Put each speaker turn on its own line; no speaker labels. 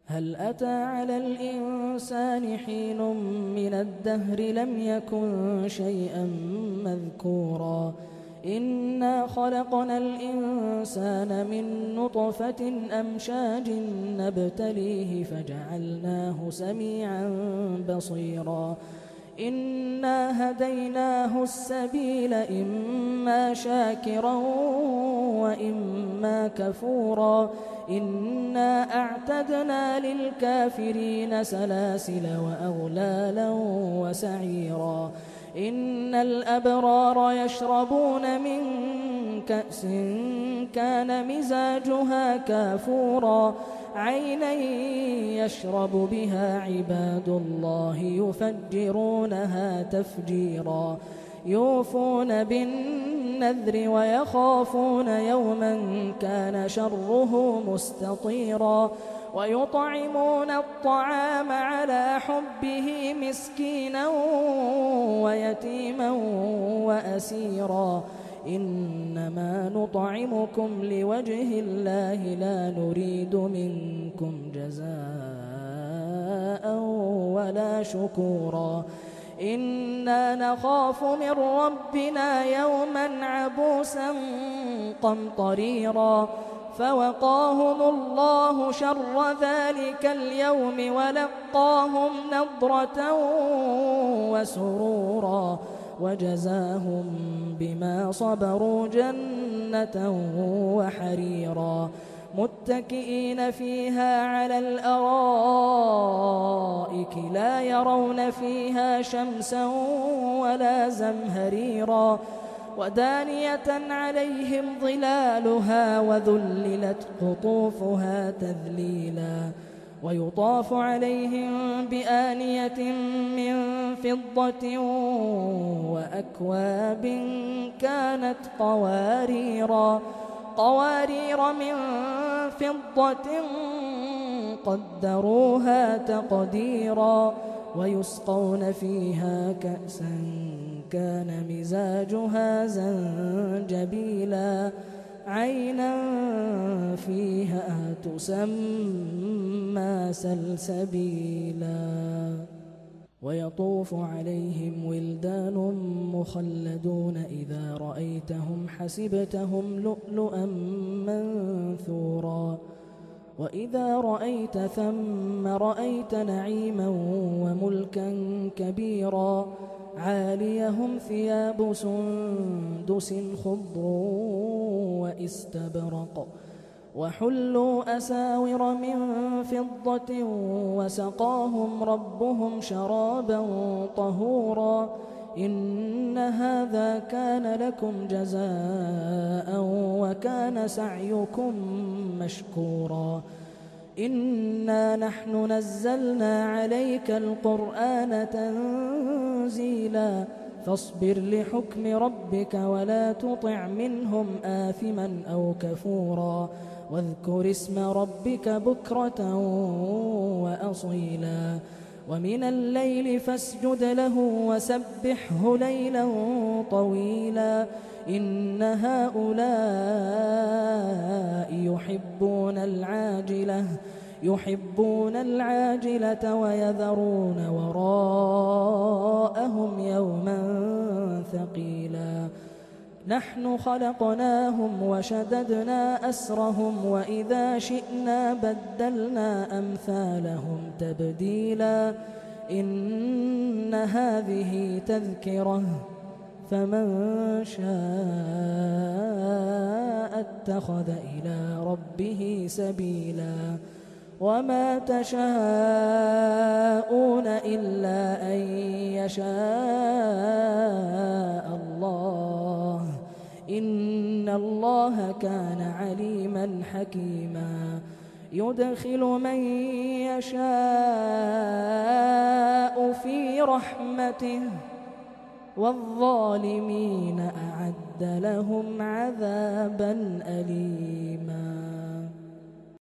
هل أتى على الإنسان حين من الدهر لم يكن شيئا مذكورا إنا خلقنا الإنسان من نطفة أمشاج نبتليه فجعلناه سميعا بصيرا إنا هديناه السبيل إما شاكرا وإما كفورا إنا أعتدنا للكافرين سلاسل وأغلالا وسعيرا إن الأبرار يشربون من كأس كان مزاجها كافورا عينا يشرب بها عباد الله يفجرونها تفجيرا يوفون بالنذر ويخافون يوما كان شره مستطيرا ويطعمون الطعام على حبه مسكينا ويتيما وأسيرا إنما نطعمكم لوجه الله لا نريد منكم جزاء ولا شكورا إنا نخاف من ربنا يوما عبوسا قمطريرا فوقاهم الله شر ذلك اليوم ولقاهم نضرة وسرورا وجزاهم بما صبروا جنة وحريرا متكئين فيها على الأرائك لا يرون فيها شمسا ولا زمهريرا ودانية عليهم ظلالها وذللت قطوفها تذليلا ويطاف عليهم بآنية من فضة وأكواب كانت قوارير من فضة قدروها تقديرا ويسقون فيها كأسا كان مزاجها زنجبيلا عينا فيها تسمى سلسبيلا ويطوف عليهم ولدان مخلدون إذا رأيتهم حسبتهم لؤلؤا منثورا وإذا رأيت ثم رأيت نعيما وملكا كبيرا عاليهم ثياب سندس خضر واستبرق وحلوا أساور من فضة وسقاهم ربهم شرابا طهورا إن هذا كان لكم جزاء وكان سعيكم مشكورا إنا نحن نزلنا عليك القرآن تنزيلا فاصبر لحكم ربك ولا تطع منهم آثما أو كفورا واذكر اسم ربك بكرة وأصيلا ومن الليل فاسجد له وسبحه ليلا طويلا إن هؤلاء يحبون العاجلة ويذرون وراءهم يوما ثقيلا نحن خلقناهم وشددنا أسرهم وإذا شئنا بدلنا أمثالهم تبديلا إن هذه تذكرة فمن شاء اتخذ إلى ربه سبيلا وما تشاءون إلا أن يشاء الله إن الله كان عليما حكيما يدخل من يشاء في رحمته والظالمين أعد لهم عذابا أليما